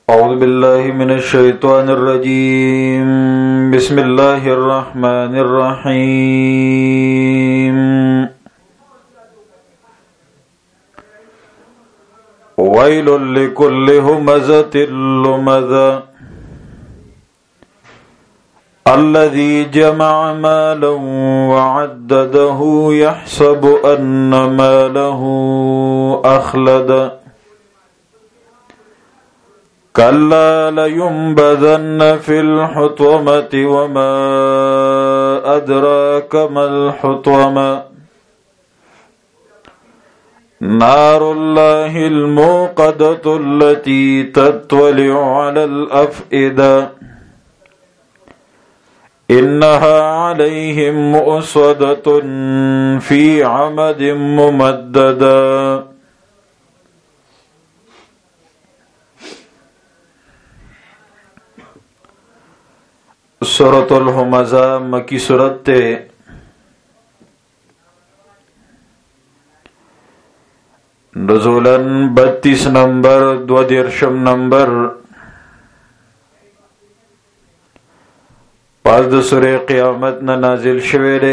أعوذ بالله من الشيطان الرجيم. بسم الله الرحمن الرحيم. ويل لكل همزة لمزة الذي جمع مالا وعدده يحسب أن ماله أخلده كلا لينبذن في الحطمة وما أدراك ما الحطمة نار الله الموقدة التي تطلع على الأفئدة إنها عليهم مؤصدة في عمد ممددة. سورۃ الہمزہ مکی سورت تے نزولاً 32 نمبر 22 نمبر پس د سورہ قیامت نه نازل شوه دی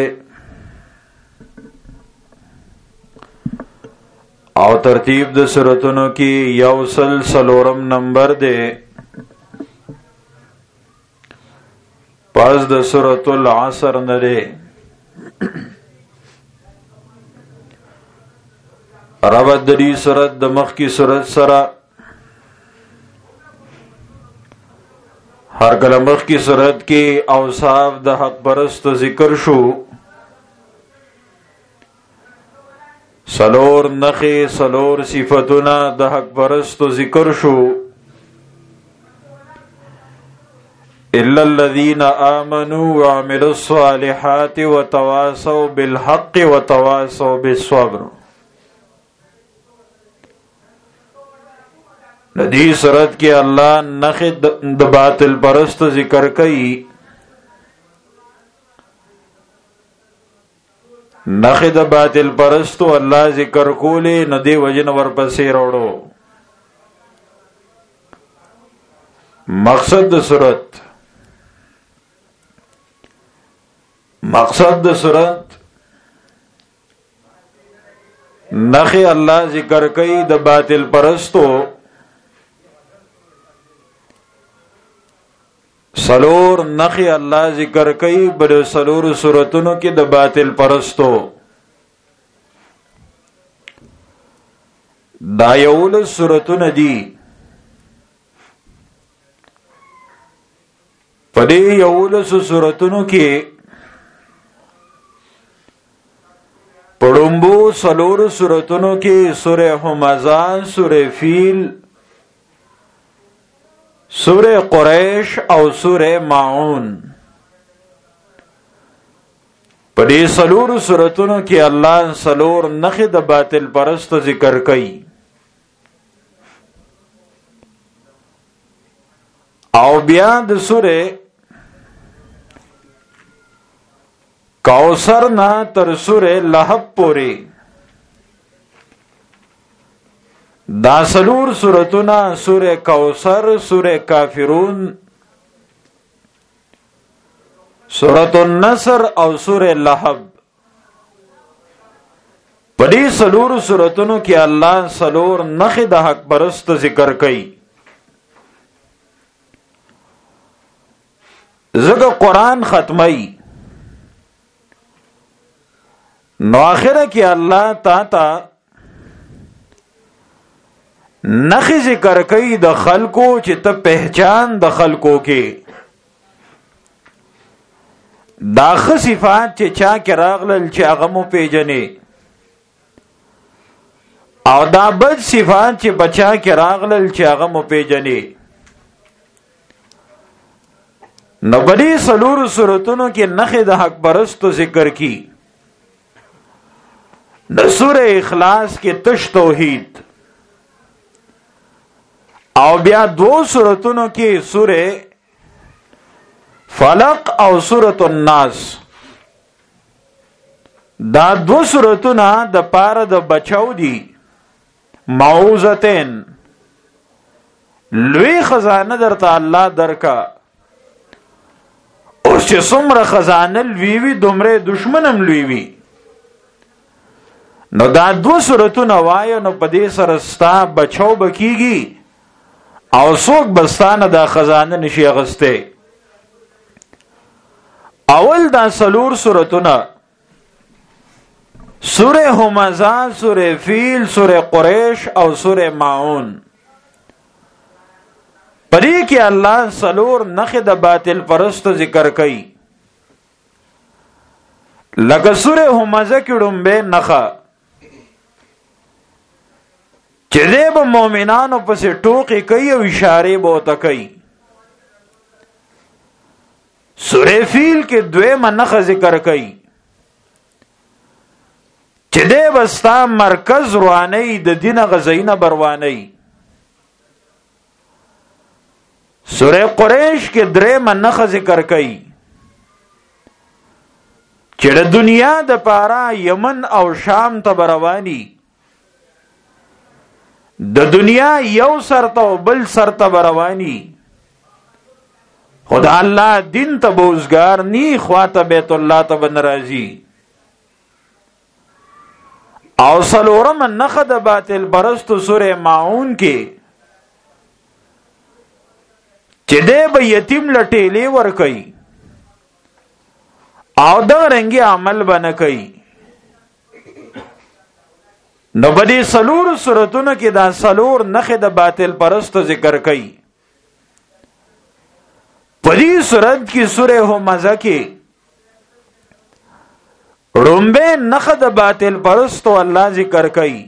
او ترتیب د سورتونو کې یوصل سلورم نمبر دی پس د سورۃ العصر نه دی. ربط د دې سورت د مخکې سورت سره هر کله مخکې سورت کې اوصاف د حق پرستو ذکر شو، سلور نخې سلور صفتونه د حق پرستو ذکر شو. إلا الذين آمنوا وعملوا الصالحات وتواصوا بالحق وتواصوا بالصبر. ندی صورت کې الله نخې د باطل پرستو ذکر کوي، نخې د باطل پرستو الله ذکر کولې ندی وجن ورپسې وروړو. مقصد د صورت نخې الله ذکر کوي د باطل پرستو، سلور نخې الله ذکر کوي بل سلور سورتونو کې د باطل پرستو. دا یول سورتونه دي، پدې یول سورتونو کې پړومبو سلور سورتونو کې سورہ همزہ، سورہ فیل، سورہ قریش او سورہ ماعون. پدې سلور سورتونو کې الله سلور نخې د باطل پرستو ذکر کوي او بیا د سورہ کوثر نا تر سورہ لہب پوری دا سلور سورتنا سورہ کوثر، سورہ کافرون، سورۃ النصر او سورہ لہب. پدې سلور سورتونو کې الله سلور نخې د حق پرست ذکر کوي. زګه قرآن ختمي نو آخره کې الله تا نخې ذکر کوي د خلکو چې ته پہچان د خلکو کې دا ښه صفات چې چا کې راغلل چې هغه مو پیژنې، او دا بد صفات چې بچا کې راغلل چې هغه مو پیژنې. نو بدی سلور سورتونو کې نخې د حق پرستو ذکر کی. د سورہ اخلاص کې تش توحید او بیا دو سورتونو کې سورہ فلق او سورۃ الناس. دا دو سورتونه د پاره د بچاو دي، معوذتین لوی خزانه درته الله درکا. اوس چې څومره خزانه لوی وي دومره دشمن هم لوی وي. نو دا 2 سورتونه وایو نو په دې سره ستا بچو بکیږي او څوک بستانه دا خزانه نشي اغسته. اول دا 4 سورتونه سوره همزه، سوره فیل، سوره قریش او سوره ماعون. پدې کې الله 4 نخ د باطل پرست ذکر کوي. لکه سوره همزه کې ډومبه نخه چې دې به مؤمنانو پسې ټوکې کوي او اشاره به وته کوي. سوره فیل کې 2 نخه ذکر کوي چې دې بستا مرکز رواني د دین غزینه برواني. سوره قریش کې 3 نخه ذکر کوي چې د دنیا د پاره یمن او شام ته برواني. د دنیا یو سر ته بل سر ته برواني. خدا الله دین ته بوزګار نی خواته بیت الله ته بنرازي. او 4 نخه د باطل پرستو سوره ماعون کې چې دې به یتیم لټېلې ور کوي او دا رنګي عمل بنه کوي. نو بدی 4 سورتونو کې دا 4 نخه د باطل پرستو ذکر کوي. پدې سورت کې سوره همزه کې رومبه نخه د باطل پرستو الله ذکر کوي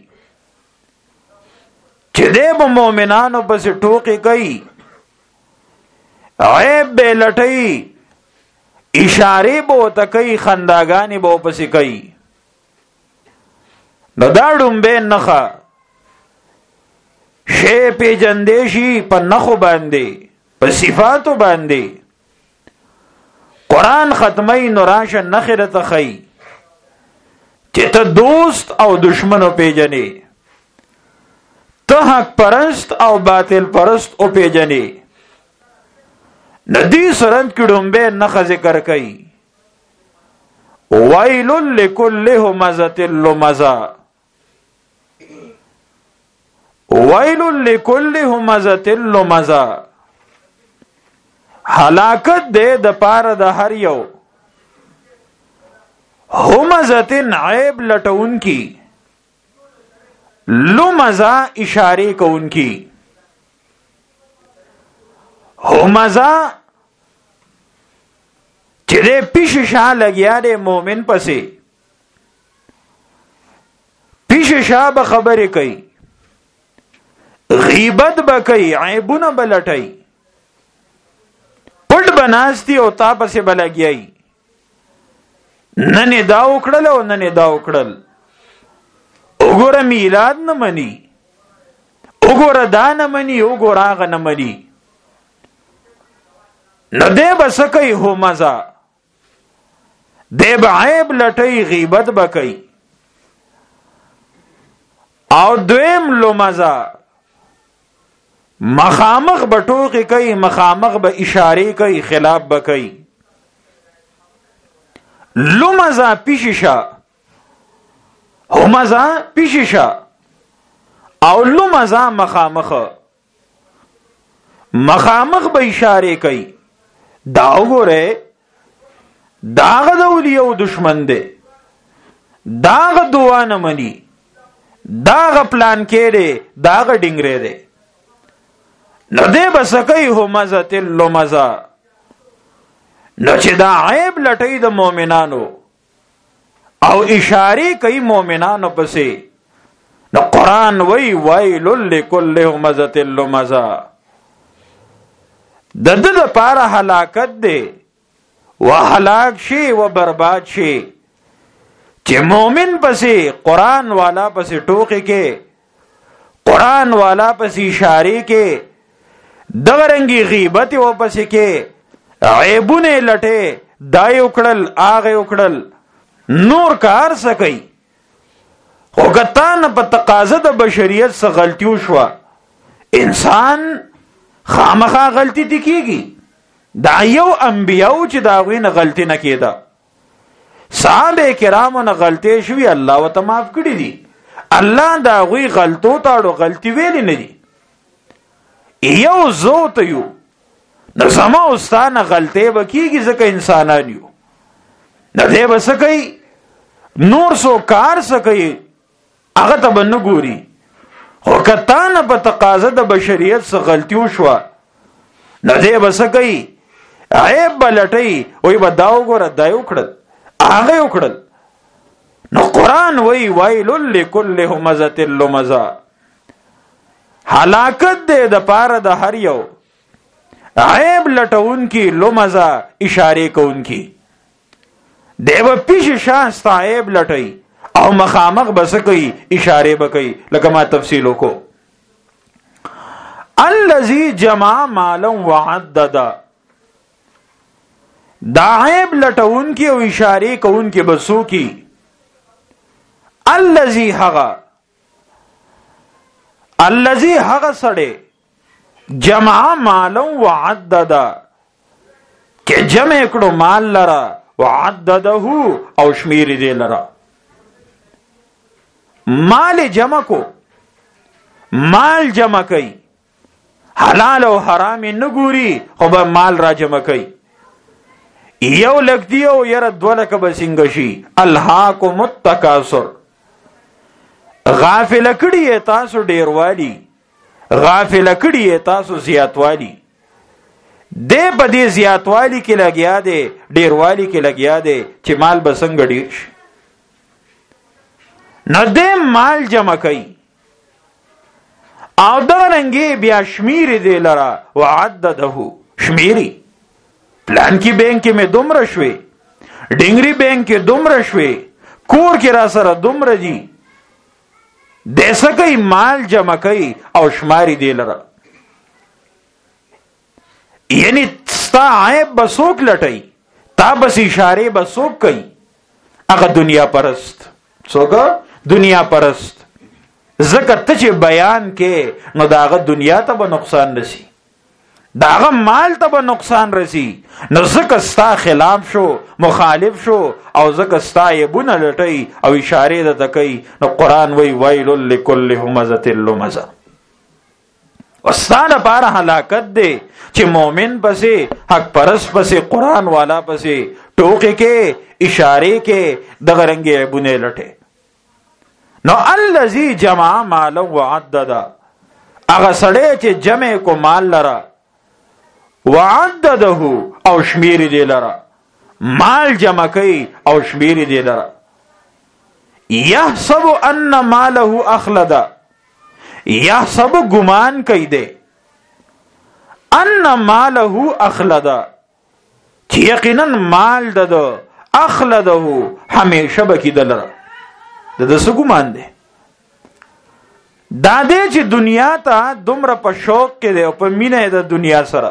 چې دې به مؤمنانو پس ټوکې کوي، عیب به لټي، اشاره به وته کوي، خنداګانې به پس کوي. نو دا ډومبه نخه شی پیجندې شي په نخو باندې، په صفاتو باندې. قرآن ختمي نو راشه نخره ته خي چې ته دوست او دشمنو پیجنې، ته حق پرست او باطل پرست او پیجنې. ندی سرند کی ډومبه نخ ذکر کوي ویل لکل همزه لمزه، ویل لکل همزه لمزه. هلاکت دې د پاره د هر یو همزه عیب لټون کی، لمزه اشاره کون کی. همزه چې دې پیش شاه لګیا دې مؤمن پسې، پیش شاه به خبرې کوي، غیبت به کوي، عیبونه به لټي، پټ بناستی او تا پسې به لګیایي. نن دا وکړل او نن دا وکړل، وګوره میلاد نه مني، وګوره دا نه مني، وګوره هغه نه مني. نو دې به څه کوي؟ همزه دې به عیب لټي، غیبت به کوي. او دویم لمزه مخامخ به ټوکې کوي، مخامخ به اشاره کوي، خلاف به کوي. لمزه پیششه، همزه پیششه او لمزه مخامخ، مخامخ به اشاره کوي. دا وګوره داغه د اولیاء دشمن دی، داغه دعا نه مني، داغه پلان کې دی، داغه ډنګره دی. نو دې بس کوي همزه لمزه. نو چې دا عیب لټي د مؤمنانو او اشاره کوي مؤمنانو پسې، نو قرآن وی ویل لکل همزه لمزه. د دې لپاره هلاکت دی و هلاک شي و برباد شي چې مؤمن پسې قرآن والا پسې ټوکې کې، قرآن والا پسې اشاره کې، دغه رنګي غیبت و پسې کې، عیبونه لټه، دای وکړل هغه وکړل، نور کار سکی. خو ګتان په تقاضا د بشریت څخه غلطیو شو، انسان خامخا غلطی تی کیږي. دا یو انبیاو چې دا غوی نه غلطی نه کېده. صحابه کرامو نه غلطی شوی الله وته معاف کړی دي. الله دا غوی غلطو تاړو غلطی ویلی نه دي. یو زو ته یو نو زما استانه غلطی به کیږي ځکه انسانان یو. نه دی به څه کوي نور سو کار څه کوي هغه ته به نه ګوري. خو که تا نه په تقاضا د بشریت څه غلطي وشوه نو دی به څه کوي عیب به لټوي وایي به دا وګوره دا یې وکړل هغه یې وکړل. نو قرآن وایي ویل لکل همزة لمزه هلاکت دی د پاره د هر یو عیب لټونکي لمزه اشارې کوونکي. دی به پیش شاسته عیب لټوي او مخامخ بس کوي اشاره بکوي لکه ما تفصیل وکړو. الذي جمع مالا وعدد دا عیب لټون کی او اشاره کون کی بسو کی. الذي هغه سړی جمع مالا وعدد کې جمع کړو مال لرا وعدده او شمیر دی لرا. مال جمع کو مال جمع کئی حلال او حرام نه ګوري خو به مال را جمع کئی. یو لک دیو یره دولک به څنګه شي. الهاکم التکاثر غافل کړي تاسو ډیروالی غافل کړي تاسو زیاتوالی. دې په دې زیاتوالی کې لګیا دی ډیروالی کې لګیا دی چې مال به څنګه ډیر شي. نو دې مال جمع کوي او دغرنګي بیا شمیر دی لرا وعدده شمیری. پلان کی بینک کې مې دومره شوي ډنګري بینک کې دومره شوي کور کې را سره دومره دي. دیسه کوي مال جمع کوي او شماری دی لرا. یعنی ستا عیب بسوک لټي تا بس اشاره بسوک کوي. هغه دنیا پرست څوک دنیا پرست. ذکر ته چې بیان کې نو داغه دنیا ته به نقصان رسی داغه مال ته به نقصان رسی. نو ذکر ستا خلاف شو مخالف شو او ذکر ستا یبونه لټي او اشاره ده کوي. نو قرآن وی ویل لکل همزة لمزه استانه پار هلاکت دی چې مؤمن پسې حق پرست پسې قرآن والا پسې ټوکې کې اشاره کې دغه رنګ یبونه لټي. نو الذي جمع مالا وعدد هغه سړی چې جمع کو مال لرا وعدده او شمیر دی لرا مال جمع کوي او شمیر دی لرا. یحسب ان ماله اخلد یحسب گمان کوي دی ان ماله اخلد چې یقینا مال دد اخلده همیشه بکی دلرا. د څه ګمان دی دا دې چې دنیا ته دومره په شوق کې دی او په مینه د دنیا سره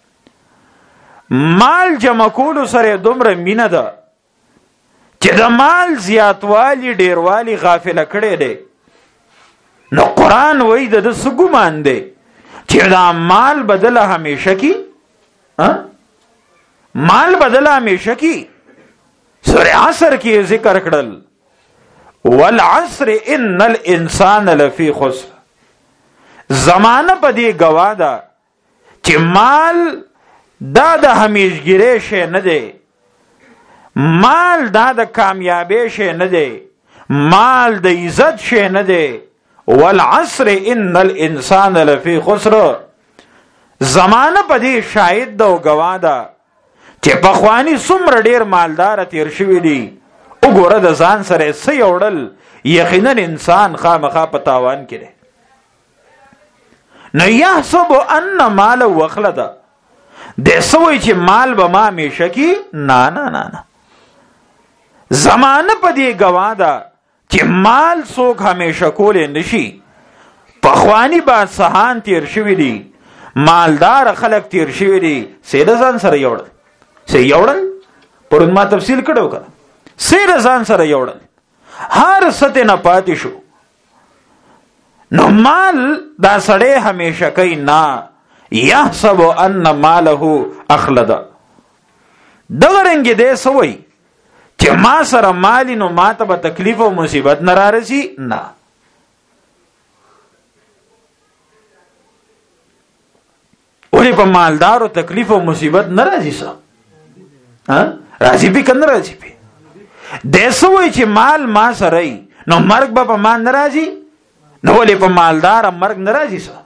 مال جمع کولو سره دومره مینه ده چې د مال زیاتوالی ډیروالی غافل کړي دی. نو قرآن وایي د څه ګمان دی چې دا مال بدله همیشه کی مال بدله همیشه کی. سورہ عصر کې ذکر کړل والعصر ان الانسان لفی خسر. زمانه په دې گواه ده چې مال دا د همیشګری شی نه دی. مال دا د کامیابی شی نه دی. مال د عزت شی نه دی. والعصر ان الانسان لفی خسر زمانه په دې شاهد ده او گواه ده چې پخوانی څومره ډیر مالدار تیر شوی دی. وګوره د ځان سره څه یوړل یقینا انسان خامخا په تاوان کې دی. نو یحسب ان مال وخلد د سوي چې مال به ما همیشه کی نه نه نه نه. زمانه په دې گواه ده چې مال څوک همیشه کولې نشي. پخوانی بادشاهان تیر شوی دي مالدار خلک تیر شوی دي سیده ځان سره یوړل پرون ما تفصیل کړو کړه سیده ځان سره یوړل هر څه نه پاتې شو. نو مال دا سړی همیشه کوي نه یحسب ان ماله اخلد. دغه رنګ دې سوی چې ما سره مالی نو ما ته به تکلیف او مصیبت نه رارسي. نه، ولې په مالدارو تکلیف او مصیبت نه راځي؟ څه راځي به کنه راځي به. دې سوی چې مال ما سره نو مرګ به په ما نه راځي، نو ولې په مالدار مرګ نه راځي؟ څه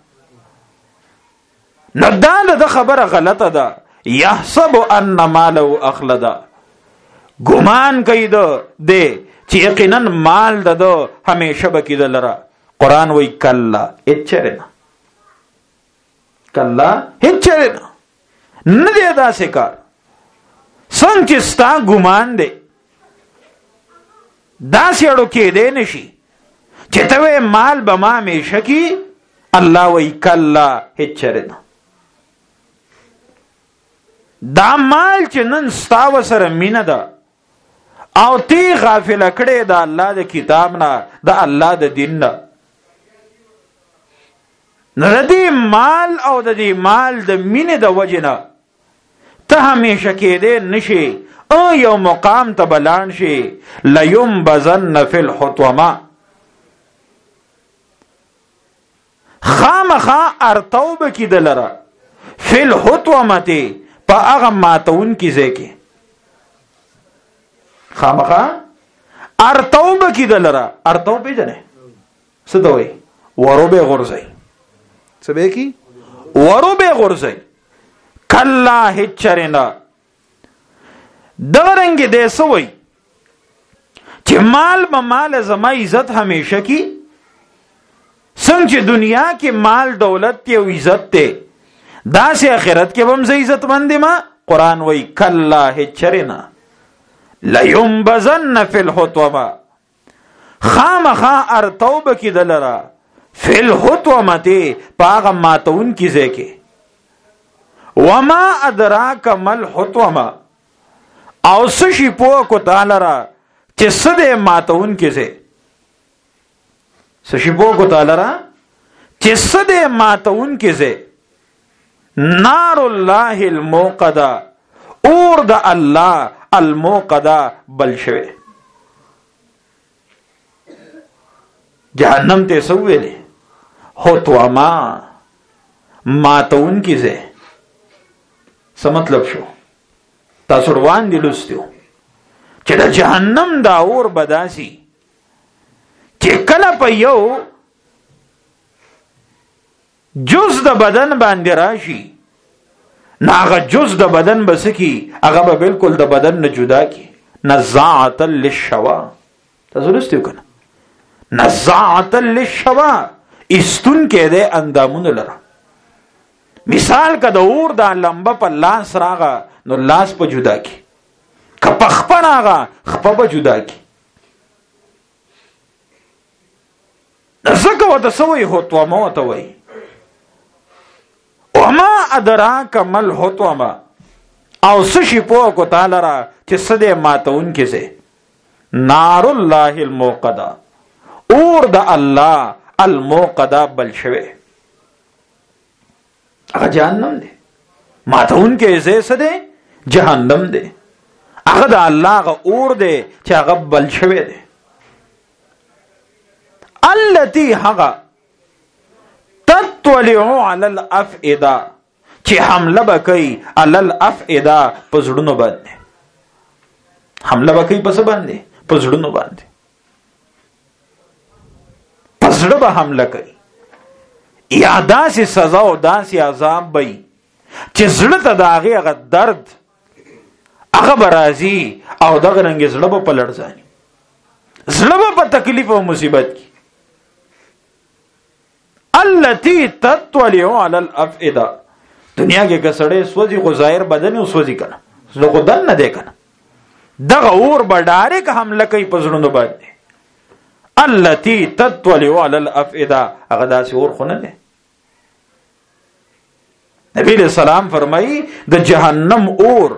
نو دا د خبره غلطه ده. یحسب ان ماله اخلد، ګمان کوي د چې یقینا مال د همیشه به کېدل لره. قرآن وی کلا اچره نه، کلا هیڅ نه دی داسې کار. څنګه چې ستا ګمان دی داسې اړو کېدی نشي چې ته وې مال به ما همیشه کی. الله وی کلا هیڅ نه. دا مال چې نن ستا وسره مینه ده او تی غافل کړې د الله د کتاب نه، د الله د دین نه، د دې مال او د دې مال د مینې د وجې نه ته همیشه کېدی نشي. او یو مقام ته بلان شي. لیمبذن فی الحطمه، خامخا ارتو به کېدل لره فی الحطمه، په هغه ماتون کې ځای کې خامخا ارتو به کېدل لره. ارتو پیژنې څه ته وایي؟ ورو به غورځئ. څه به کی؟ ورو به غورځئ. کلا هیڅ چرې نه. دغه رنګې دی څه وایي چې مال به مال زما عزت همیشه کی. څنګه چې دنیا کې مال دولت تی او عزت تی، داسې آخرت کې به هم زه عزت مند یم. قرآن وایي کلا هیڅ چرې نه. لیمبذن فی الحطمه، خامخا ارتو به کېدل لره فی الحطمه، په هغه ماتون کې ځای کې. وما ادراک ما الحطمه، او څه شي پوه کو تعالی را چې څه دی ماتون کې ځای. څه شي پوه کو تعالی را چې څه دی ماتون کې ځای. نار الله الموقده، اور د الله الموقده بل شوی. جهنم ته څه ویلې؟ حطمه، ماتون کې ځای. څه مطلب شو؟ تاسو روان دي لوستیو چې د جهنم دا اور بداسي چې کله په یو جز د بدن باندې راشي، ناغه جز د بدن بسکی هغه به بالکل د بدن نه جدا کی. نزاعه للشوا، تاسو لوستیو کنه؟ نزاعه للشوا، استون کې ده اندامونه لره. مثال که د اور دا لمبه په لاس راغه نو لاس په جدا کی، که په خپه راغه خپه په جدا کی. ځکه ورته څه وایي؟ حطمه ورته وایي. وما ادراک ما الحطمه، او څه شي پوه کو تعالی را چې څه دی ماتون کې ځای. نار الله الموقده، اور د الله الموقده بل شوی. هغه جهنم دی. ماتون کې ځای څه دی؟ جهنم دی. هغه د الله هغه اور دی چې هغه بل شوی دی. التي هغه تطلع على الافئده، چې حمله بکئی على الافئده، په زړونو باندې. حمله بکئی په څه باندې؟ په زړونو باندې. په زړه به حمله کوي. یا داسې سزا او داسې عذاب به چې زړه ته د هغې هغه درد هغه به راځي او دغه رنګې زړه به په لړزاني، زړه به په تکلیف او مصیبت کې. التي تطلع على الافئده، دنیا کې که سړی سوځي خو ظاهر بدن یې سوځي کنه، زړه خو دن نه دی کنه. دغه اور به ډایرک حمله کوي په زړونو باندې. التي تطلع على الافئده، هغه داسې اور خو نه دی. نبی علیہ السلام فرمایي د جهنم اور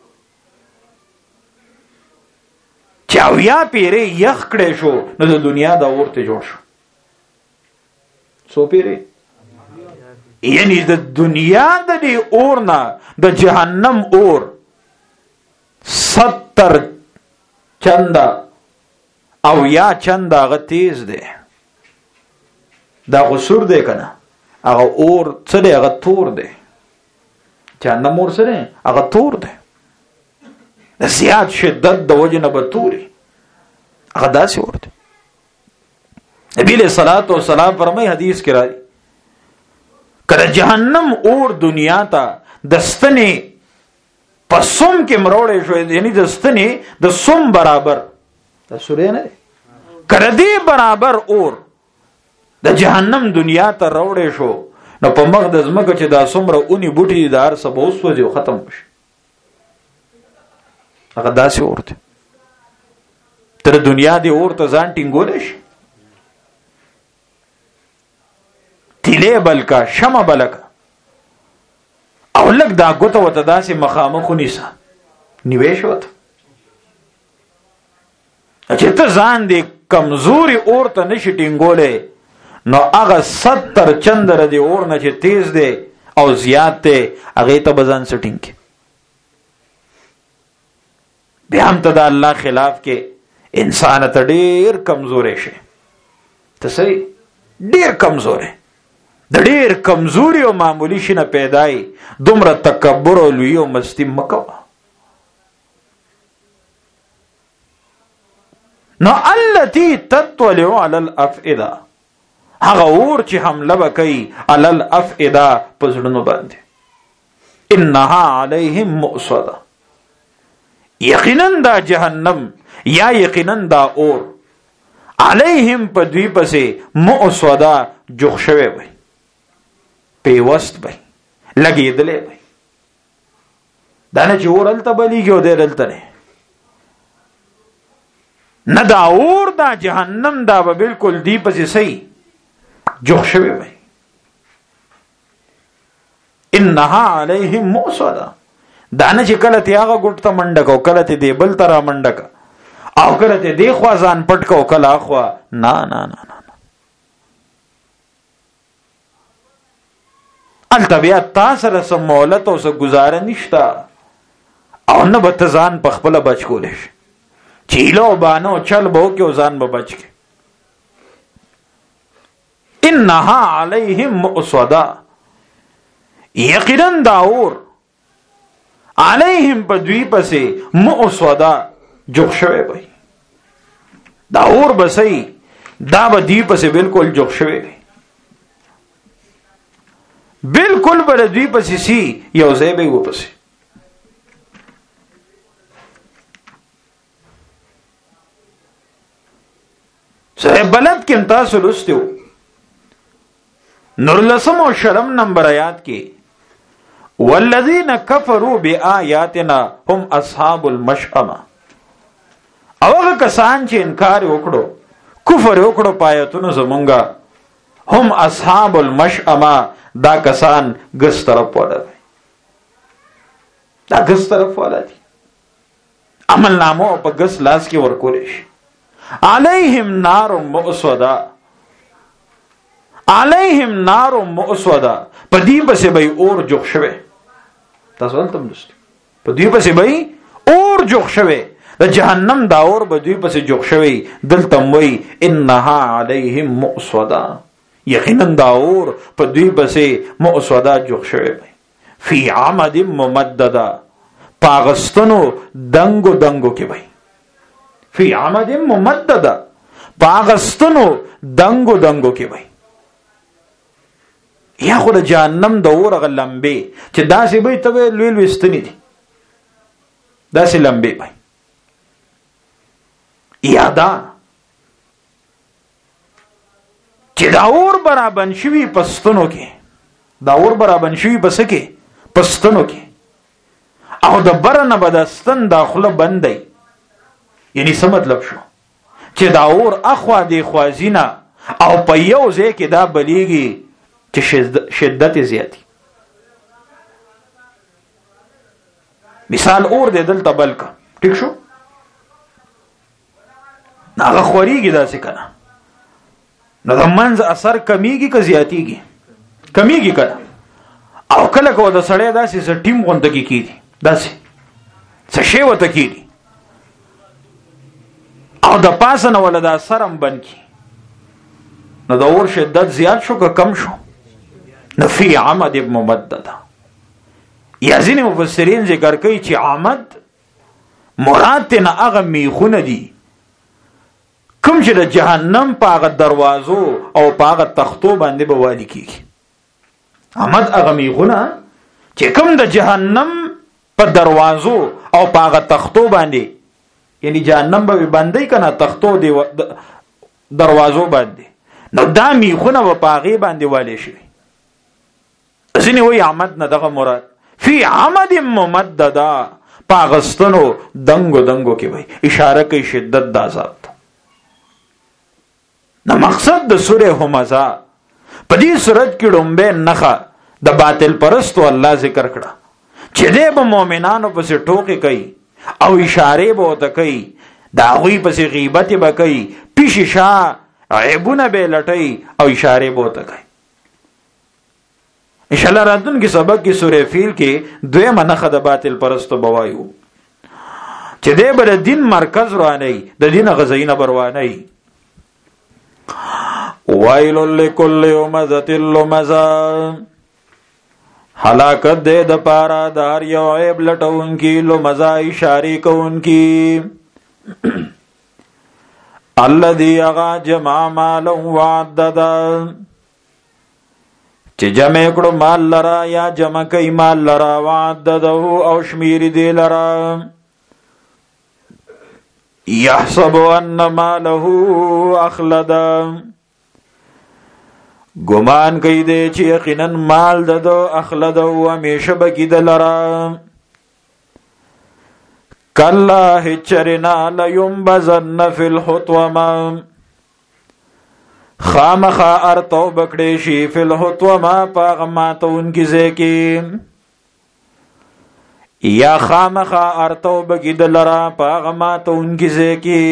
چې اویا پیرې یخ کړی شو نو د دنیا د اور ته جوړ شو. څو پیرې یعنی د دنیا د دې اور نه د جهنم اور 70 چنده او یا چنده هغه تیز دی. دا غسور دی کنه، هغه اور څه دی؟ هغه تور دی. جهنم اور څه دی؟ هغه تور دی. د زیات شدت د وجه نه به توري، هغه داسې اور دی. نبی علیہ الصلوۃ والسلام فرمایي حدیث کې راځي کله جهنم اور دنیا ته د ستنې په سم کې مروړې شو، یعنی د ستنې د سم برابر د سورې نه کړه دې برابر اور د جهنم دنیا ته روړې شو، نو په مخ د ځمکه چې دا څومره اونې بوټي د هر څه به وسوځي او ختم شي. هغه داسې اور دی. تر دنیا دی اور ته ځان ټینګولی شي؟ تیلې بلکه، شمع بلکه، او لږ دا ګوته ورته داسې مخامخ ونیسه، نیوی شي ورته. چې ته ځان دی کمزوري اور ته نشي ټینګولی، نو هغه 70 چندره دی اور نه چې تیز دی او زیات دی، هغې ته به ځان څه ټینګ کړي. بیا هم ته د الله خلاف کې انسان ته ډېر کمزوری شي. ته صحیح ډېر کمزوری، د ډېر کمزوري او معمولی شي نه پیدای، دومره تکبر او لوی او مستی مه کوه. نو التي تطلع على الافئده، هغه اور چې حمله به کوي على الافئده په زړونو باندې. انها علیهم مؤصده، یقینا دا جهنم یا یقینا دا اور علیهم په دوی پسې مؤصده جوخ شوی وي، پیوست وي، لګېدلی وي. دا نه چې اور هلته بلیږي او دی دلته نه، نه دا اور دا جهنم دا به بالکل دی پسې صحیح جوخ شوی وي. انها علیهم مؤصده، دا نه چې کله تی هغه ګوټ ته منډه کو، کله تی دی بل ته را منډه که، او کله تی دی خوا ځان پټ کو، کله اخوا. نه نه نه نه، هلته بیا تا سره څه مهلت او څه ګزاره نشته، او نه به ته ځان په خپله بچ کولی شي. چیله او بانه او چل به وکړي او ځان به بچ کړي. انها علیهم مؤصده، یقینا دا اور علیهم په دوی پسې مؤصده جوخ شوی وي. دا اور به صحیح دا به دوی پسې بالکل جوخ شوی وي، بالکل به دوی پسې سي یو ځای به یې وپسې. صحیح بلد کې تاسو لوستی وو نور 10 او 10 نمبر آیات کې والذین کفروا بآیاتنا هم اصحاب المشأمه، او هغه کسان چې انکار وکړو، کفر وکړو پایتونو زمونږه، هم اصحاب المشأمه، دا کسان ګس طرف والا دي. دا ګس طرف والا دي، عمل نامو په ګس لاس کې ورکول شي. علیهم نار مؤصده، علیهم نار مؤصده، په دې پسې به اور جوخ شوی. تاسو ولته مست په دې پسې به اور جوخ شوی، د جهنم دا اور به دې پسې جوخ شوی. دلته وای انها علیهم مؤصده، یقینا دا اور په دې پسې مؤصده جوخ شوی وي. فی عمد ممدده، پاغستنو دنګو دنګو کې وي. فی عمد ممدده، پاغستنو دنګو دنګو کې وي. یا خو د جهنم د اور هغه لمبې چې داسې به ته لوی لوی ستنې دي، داسې لمبې به. یا دا چې دا اور برابر شوي په ستنو کې، دا اور برابر شوي په څه کې؟ په ستنو کې، او د بره نه به د ستن دا خوله بند دی. یعنی څه مطلب شو؟ چې دا اور اخوا دی خوازینه او په یو ځای کې دا بلیږي چې شدت زیاتی. مثال اور دی دلته بلکه، ٹھیک شو؟ هغه خوريږي داسې کنه، نو د منځ اثر کمیږي که زیاتیږي؟ کمیږي کنه. او کله کو د سړی داسې ټیم غونډه کې کیږي داسې څه شی وته کیږي او د پاسه نه ولا دا سرم بن کی نو د اور شدت زیات شو که کم شو نو فی عمد ممدد یا ځینې مفسرین ذکر کوي چې عمد مراد تینا هغه میخونه دي کوم چې د جهنم په هغه دروازو او په هغه تختو باندې به والی کیږي عمد هغه میخونه چې کوم د جهنم په دروازو او په هغه تختو باندې یعنی جهنم به باندې کنه تختو دی دروازو باندې نو دا میخونه په هغه باندې والی شي ځینې وایي عمد نه دغه مراد فی عمد ممددا پاغستنو دنگو دنگو کې وای اشاره کوي شدت د عذاب ته نو مقصد د سوره همزه په دې صورت کې ډومبه نخا د باطل پرستو الله ذکر کړه چې دې به مؤمنانو پسې ټوکې کوي او اشاره به وته کوي دا غوي پسې غیبت به کوي پیششا عیبونه به لټي او اشاره به وته کوي ان شاء الله راتون کې سبق کې سورې فیل کې دویمه نخه د باطل پرستو بوایو چې دې بر دین مرکز رواني د دین غزاینه برواني وایل لکل یومزه لمزه هلاکت دې د پارا دار یو عیب لټون کې لمزه اشاره کوون کې الذي اغا جمع مال وعدد چې جمع کړو مال لرا یا جمع کوي مال لرا وعدده او شمیر دی لرا يحسب ان ماله اخلد ګمان کوي دی چې یقینا مال ددو اخلد او همیشه بکی د لرا کلا هچرنا لينبذن في الحطمه خامخا ارتو بکڑی شی فی الحطوما پاغماتون کی زیکی یا خامخا ارتو بکی دلرا پاغماتون کی زیکی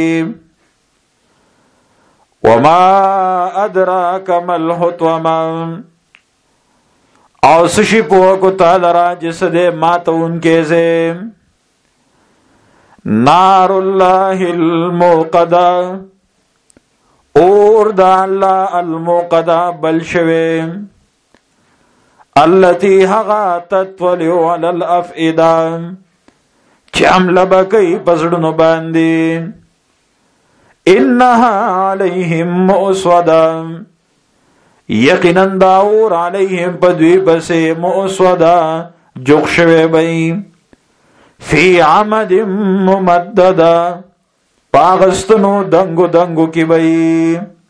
وما ادراک مل حطوما او سشی پوکو تالرا جس دے ماتون کے زی نار اللہ الموقدہ اور دا اللہ الموقدہ بلشوے اللتی حغا تطولو علی الافئدہ چم لبکی پزڑنو باندی انہا علیہم مؤسودہ یقیناً داور علیہم پدوی بسے مؤسودہ جخشوے بئی فی عمد ممددہ پاغستنو دنگو دنگو کی بئی